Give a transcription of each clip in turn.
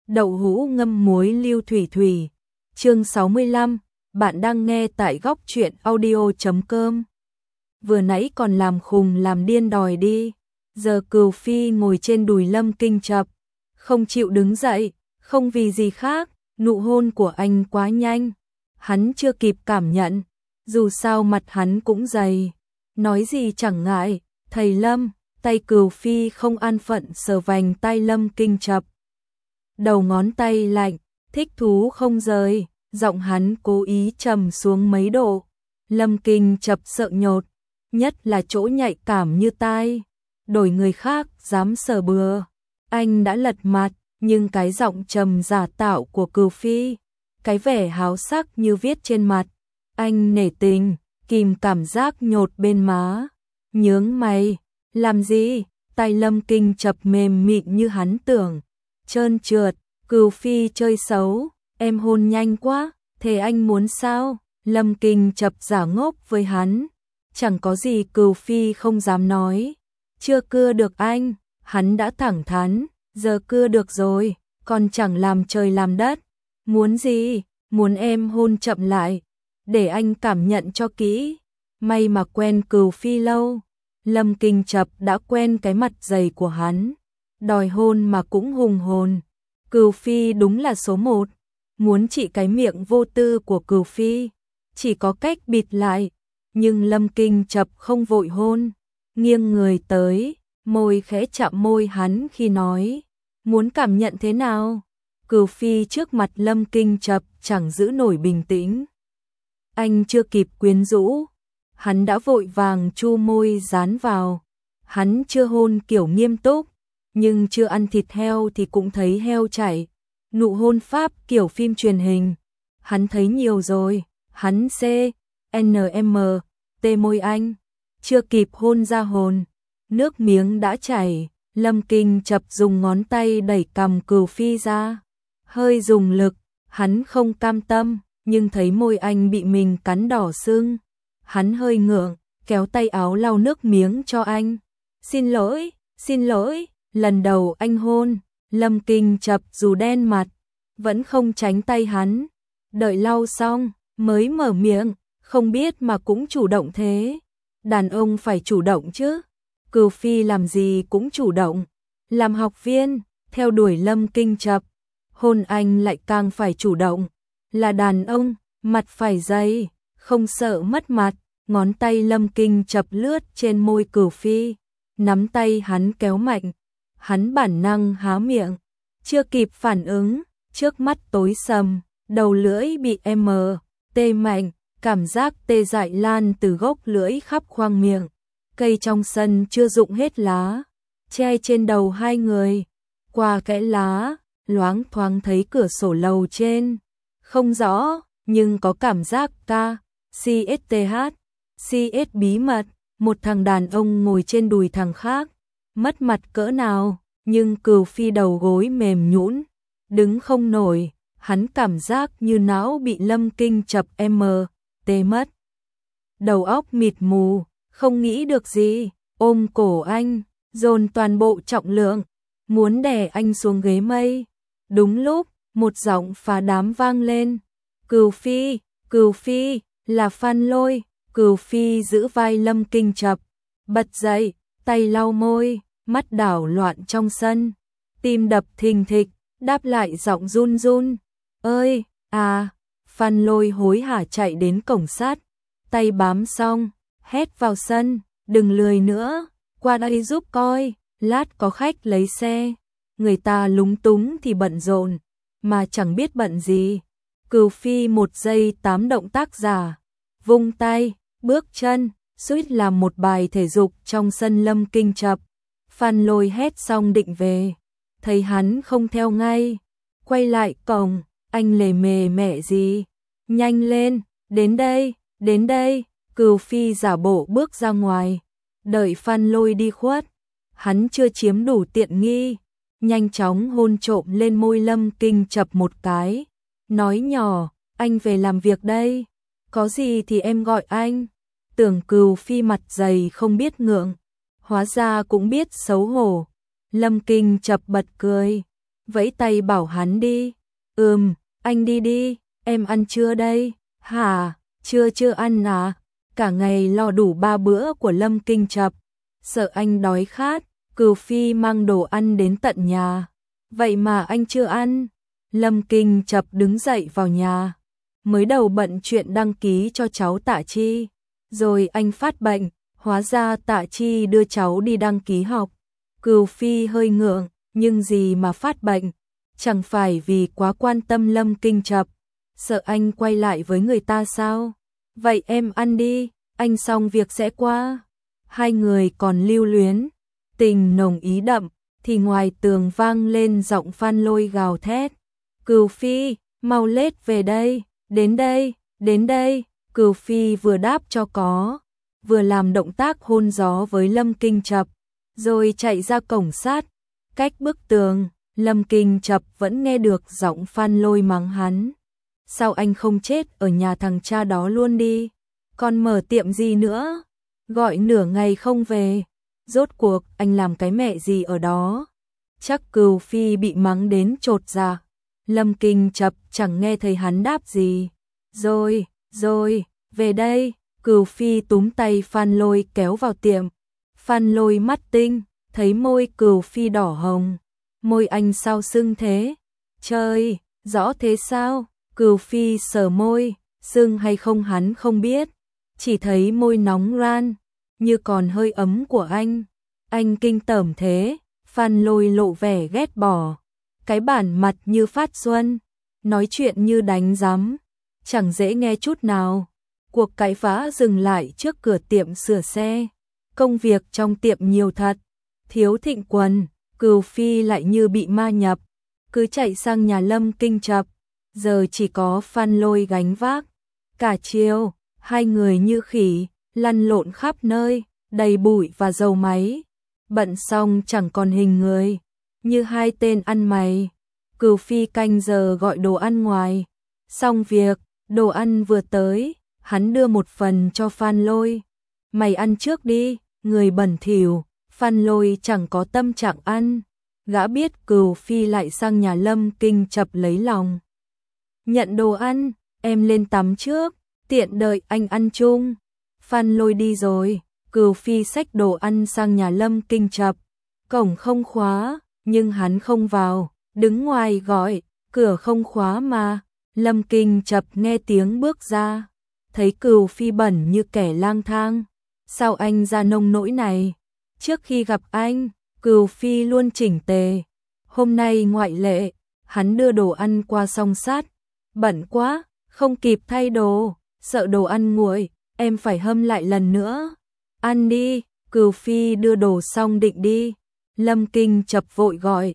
Đậu hũ ngâm muối lưu thủy thủy. Chương 65, bạn đang nghe tại góc truyện audio.com. Vừa nãy còn làm khùng làm điên đòi đi, giờ Cừu Phi ngồi trên đùi Lâm Kinh Chập, không chịu đứng dậy, không vì gì khác, nụ hôn của anh quá nhanh, hắn chưa kịp cảm nhận, dù sao mặt hắn cũng dày, nói gì chẳng ngại, thầy Lâm, tay Cừu Phi không an phận sờ vành tay Lâm Kinh Chập. Đầu ngón tay lạnh, thích thú không rời, giọng hắn cố ý trầm xuống mấy độ. Lâm Kinh Chập sợ nhột, nhất là chỗ nhạy cảm như tai, đổi người khác dám sờ bừa. Anh đã lật mặt, nhưng cái giọng trầm giả tạo của Cừu Phi, cái vẻ háo sắc như viết trên mặt, anh nể tình, kìm cảm giác nhột bên má. Nhướng mày, làm gì? Tay Lâm Kinh Chập mềm mịn như hắn tưởng, trơn trượt. Cừu Phi chơi xấu, em hôn nhanh quá, thế anh muốn sao? Lâm Kinh Chập giả ngốc với hắn, chẳng có gì Cừu Phi không dám nói. Chưa cưa được anh, hắn đã thẳng thắn, giờ cưa được rồi, còn chẳng làm trời làm đất. Muốn gì? Muốn em hôn chậm lại, để anh cảm nhận cho kỹ. May mà quen Cừu Phi lâu, Lâm Kinh Chập đã quen cái mặt dày của hắn, đòi hôn mà cũng hùng hồn. Cừu Phi đúng là số một, muốn trị cái miệng vô tư của Cừu Phi, chỉ có cách bịt lại, nhưng Lâm Kinh Chập không vội hôn, nghiêng người tới, môi khẽ chạm môi hắn khi nói, muốn cảm nhận thế nào? Cừu Phi trước mặt Lâm Kinh Chập chẳng giữ nổi bình tĩnh. Anh chưa kịp quyến rũ, hắn đã vội vàng chu môi dán vào, hắn chưa hôn kiểu nghiêm túc, nhưng chưa ăn thịt heo thì cũng thấy heo chảy. Nụ hôn pháp kiểu phim truyền hình, hắn thấy nhiều rồi, hắn CNM, tê môi anh, chưa kịp hôn ra hồn, nước miếng đã chảy. Lâm Kinh Chập dùng ngón tay đẩy cằm Cừu Phi ra, hơi dùng lực, hắn không cam tâm, nhưng thấy môi anh bị mình cắn đỏ sưng, hắn hơi ngượng, kéo tay áo lau nước miếng cho anh. Xin lỗi. Lần đầu anh hôn, Lâm Kinh Chập dù đen mặt, vẫn không tránh tay hắn. Đợi lau xong, mới mở miệng, không biết mà cũng chủ động thế. Đàn ông phải chủ động chứ. Cừu Phi làm gì cũng chủ động. Làm học viên, theo đuổi Lâm Kinh Chập, hôn anh lại càng phải chủ động. Là đàn ông, mặt phải dày, không sợ mất mặt. Ngón tay Lâm Kinh Chập lướt trên môi Cừu Phi, nắm tay hắn kéo mạnh. Hắn bản năng há miệng, chưa kịp phản ứng, trước mắt tối sầm, đầu lưỡi bị tê mạnh, cảm giác tê dại lan từ gốc lưỡi khắp khoang miệng. Cây trong sân chưa rụng hết lá, che trên đầu hai người. Qua kẽ lá, loáng thoáng thấy cửa sổ lầu trên, không rõ, nhưng có cảm giác CS bí mật, một thằng đàn ông ngồi trên đùi thằng khác. Mất mặt cỡ nào, nhưng Cừu Phi đầu gối mềm nhũn, đứng không nổi, hắn cảm giác như não bị Lâm Kinh Chập tê mất. Đầu óc mịt mù, không nghĩ được gì, ôm cổ anh, dồn toàn bộ trọng lượng, muốn đè anh xuống ghế mây. Đúng lúc, một giọng phá đám vang lên, Cừu Phi, là Phan Lôi. Cừu Phi giữ vai Lâm Kinh Chập, bật dậy, tay lau môi, mắt đảo loạn trong sân, tim đập thình thịch, đáp lại giọng run run, ơi, à. Phan Lôi hối hả chạy đến cổng sắt, tay bám xong, hét vào sân, đừng lười nữa, qua đây giúp coi, lát có khách lấy xe. Người ta lúng túng thì bận rộn, mà chẳng biết bận gì. Cừu Phi 1 giây 8 động tác giả, vung tay, bước chân, suýt làm một bài thể dục trong sân Lâm Kinh Chập. Phan Lôi hét xong định về, thấy hắn không theo ngay, quay lại cổng, anh lề mề mẹ gì, nhanh lên, đến đây. Cừu Phi giả bộ bước ra ngoài, đợi Phan Lôi đi khuất, hắn chưa chiếm đủ tiện nghi, nhanh chóng hôn trộm lên môi Lâm Kinh Chập một cái, nói nhỏ, anh về làm việc đây, có gì thì em gọi anh. Tưởng Cừu Phi mặt dày không biết ngượng, hóa ra cũng biết xấu hổ. Lâm Kinh Chập bật cười, vẫy tay bảo hắn đi. Anh đi đi, em ăn trưa đây. Hả, chưa ăn à? Cả ngày lo đủ 3 bữa của Lâm Kinh Chập, sợ anh đói khát, Cửu Phi mang đồ ăn đến tận nhà. Vậy mà anh chưa ăn. Lâm Kinh Chập đứng dậy vào nhà, mới đầu bận chuyện đăng ký cho cháu Tạ Chi, rồi anh phát bệnh, hóa ra Tạ Chi đưa cháu đi đăng ký học. Cửu Phi hơi ngượng, nhưng gì mà phát bệnh, chẳng phải vì quá quan tâm Lâm Kinh Chập, sợ anh quay lại với người ta sao? Vậy em ăn đi, anh xong việc sẽ qua. Hai người còn lưu luyến, tình nồng ý đậm, thì ngoài tường vang lên giọng Phan Lôi gào thét. Cửu Phi, mau lết về đây, đến đây. Cửu Phi vừa đáp cho có, vừa làm động tác hôn gió với Lâm Kinh Chập, rồi chạy ra cổng sắt. Cách bức tường, Lâm Kinh Chập vẫn nghe được giọng Phan Lôi mắng hắn. Sao anh không chết ở nhà thằng cha đó luôn đi, còn mở tiệm gì nữa, gọi nửa ngày không về, rốt cuộc anh làm cái mẹ gì ở đó. Chắc Cửu Phi bị mắng đến chột dạ. Lâm Kinh Chập chẳng nghe thấy hắn đáp gì. Rồi, về đây. Cửu Phi túm tay Phan Lôi kéo vào tiệm. Phan Lôi mắt tinh, thấy môi Cửu Phi đỏ hồng. Môi anh sao sưng thế? Trời, rõ thế sao? Cửu Phi sờ môi, sưng hay không hắn không biết, chỉ thấy môi nóng ran, như còn hơi ấm của anh. Anh kinh tởm thế. Phan Lôi lộ vẻ ghét bỏ, cái bản mặt như phát xuân, nói chuyện như đánh giám, chẳng dễ nghe chút nào. Cuộc cãi vã dừng lại trước cửa tiệm sửa xe. Công việc trong tiệm nhiều thật. Thiếu Thịnh Quần, Cửu Phi lại như bị ma nhập, cứ chạy sang nhà Lâm Kinh Chập. Giờ chỉ có Phan Lôi gánh vác. Cả chiều, hai người như khỉ, lăn lộn khắp nơi, đầy bụi và dầu máy. Bận xong chẳng còn hình người, như hai tên ăn mày. Cửu Phi canh giờ gọi đồ ăn ngoài. Xong việc, đồ ăn vừa tới, hắn đưa một phần cho Phan Lôi. Mày ăn trước đi, người bẩn thỉu. Phan Lôi chẳng có tâm trạng ăn. Gã biết Cửu Phi lại sang nhà Lâm Kinh Chập lấy lòng. Nhận đồ ăn, em lên tắm trước, tiện đợi anh ăn chung. Phan Lôi đi rồi, Cửu Phi xách đồ ăn sang nhà Lâm Kinh Chập. Cổng không khóa, nhưng hắn không vào, đứng ngoài gọi, cửa không khóa mà. Lâm Kinh Chập nghe tiếng bước ra, thấy Cửu Phi bẩn như kẻ lang thang. Sao anh ra nông nỗi này? Trước khi gặp anh, Cửu Phi luôn chỉnh tề. Hôm nay ngoại lệ, hắn đưa đồ ăn qua song sát. Bận quá, không kịp thay đồ, sợ đồ ăn nguội, em phải hâm lại lần nữa. Ăn đi. Cửu Phi đưa đồ xong định đi. Lâm Kinh Chập vội gọi.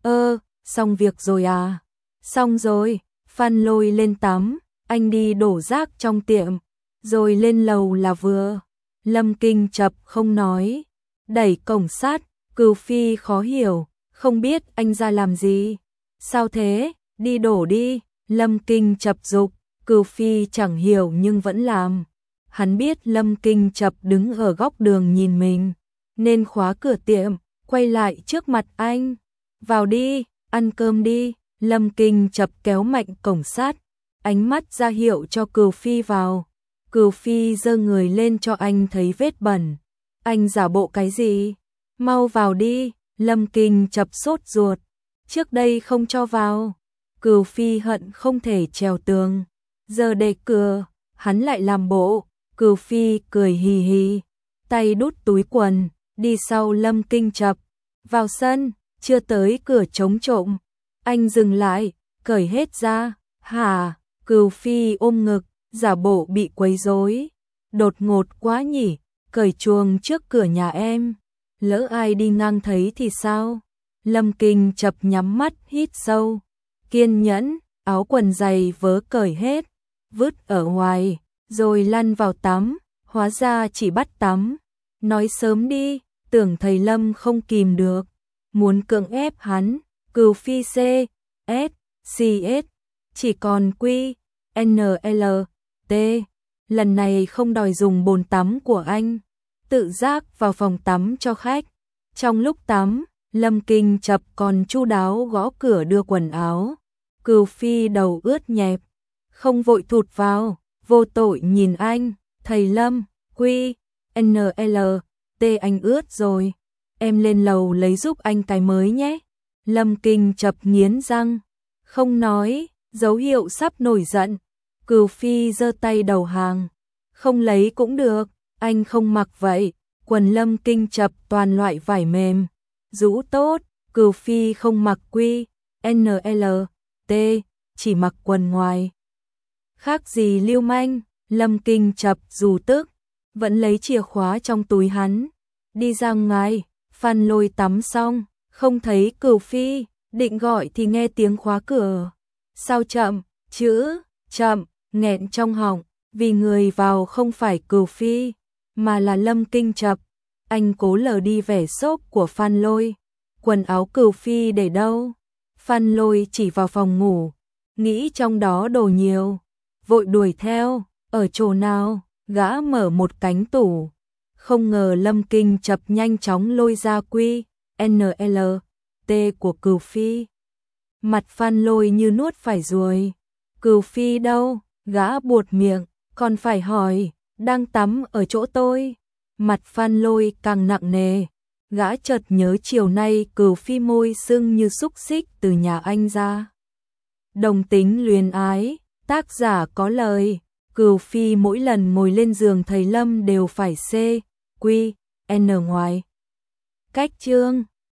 Xong việc rồi à? Xong rồi. Phan Lôi lên tắm, anh đi đổ rác trong tiệm, rồi lên lầu là vừa. Lâm Kinh Chập không nói, đẩy cổng sắt. Cửu Phi khó hiểu, không biết anh ra làm gì. Sao thế? Đi đổ đi. Lâm Kinh Chập giục. Cửu Phi chẳng hiểu nhưng vẫn làm. Hắn biết Lâm Kinh Chập đứng ở góc đường nhìn mình, nên khóa cửa tiệm, quay lại trước mặt anh. Vào đi, ăn cơm đi. Lâm Kinh Chập kéo mạnh cổng sắt, ánh mắt ra hiệu cho Cửu Phi vào. Cửu Phi giơ người lên cho anh thấy vết bẩn. Anh giả bộ cái gì? Mau vào đi. Lâm Kinh Chập sốt ruột. Trước đây không cho vào. Cửu Phi hận không thể trèo tường. Giờ để cửa, hắn lại làm bộ. Cửu Phi cười hì hì, tay đút túi quần, đi sau Lâm Kinh Chập. Vào sân, chưa tới cửa trống trộm. Anh dừng lại, cởi hết ra. Hả? Cửu Phi ôm ngực, giả bộ bị quấy rối. Đột ngột quá nhỉ, cởi chuồng trước cửa nhà em. Lỡ ai đi ngang thấy thì sao? Lâm Kinh Chập nhắm mắt hít sâu. Kiên nhẫn, áo quần giày vớ cởi hết, vứt ở ngoài, rồi lăn vào tắm. Hóa ra chỉ bắt tắm. Nói sớm đi, tưởng thầy Lâm không kìm được, muốn cưỡng ép hắn. Cửu Phi C, S, CS, chỉ còn Q, NL, T. Lần này không đòi dùng bồn tắm của anh, tự giác vào phòng tắm cho khách. Trong lúc tắm, Lâm Kinh Chập còn chu đáo gõ cửa đưa quần áo. Cửu Phi đầu ướt nhẹp, không vội thụt vào, vô tội nhìn anh, thầy Lâm, quy, NL, T anh ướt rồi, em lên lầu lấy giúp anh cái mới nhé. Lâm Kinh Chập nghiến răng, không nói, dấu hiệu sắp nổi giận. Cửu Phi giơ tay đầu hàng, không lấy cũng được, anh không mặc vậy. Quần Lâm Kinh Chập toàn loại vải mềm, rũ tốt. Cửu Phi không mặc quy, NL, T, chỉ mặc quần ngoài. Khác gì lưu manh. Lâm Kinh Chập dù tức, vẫn lấy chìa khóa trong túi hắn, đi ra ngoài. Phan Lôi tắm xong, không thấy Cửu Phi, định gọi thì nghe tiếng khóa cửa. Sao chậm, chữ, chậm, nghẹn trong họng, vì người vào không phải Cửu Phi, mà là Lâm Kinh Chập. Anh cố lờ đi vẻ sốt của Phan Lôi. Quần áo Cửu Phi để đâu? Phan Lôi chỉ vào phòng ngủ, nghĩ trong đó đồ nhiều, vội đuổi theo, ở chỗ nào? Gã mở một cánh tủ, không ngờ Lâm Kinh Chập nhanh chóng lôi ra quy, NL, T của Cửu Phi. Mặt Phan Lôi như nuốt phải ruồi. Cửu Phi đâu? Gã buột miệng, còn phải hỏi, đang tắm ở chỗ tôi. Mặt Phan Lôi càng nặng nề, gã chợt nhớ chiều nay Cửu Phi môi sưng như xúc xích từ nhà anh ra. Đồng tính luyến ái, tác giả có lời. Cửu Phi mỗi lần ngồi lên giường thầy Lâm đều phải C, Q, N ngoài. Cách chương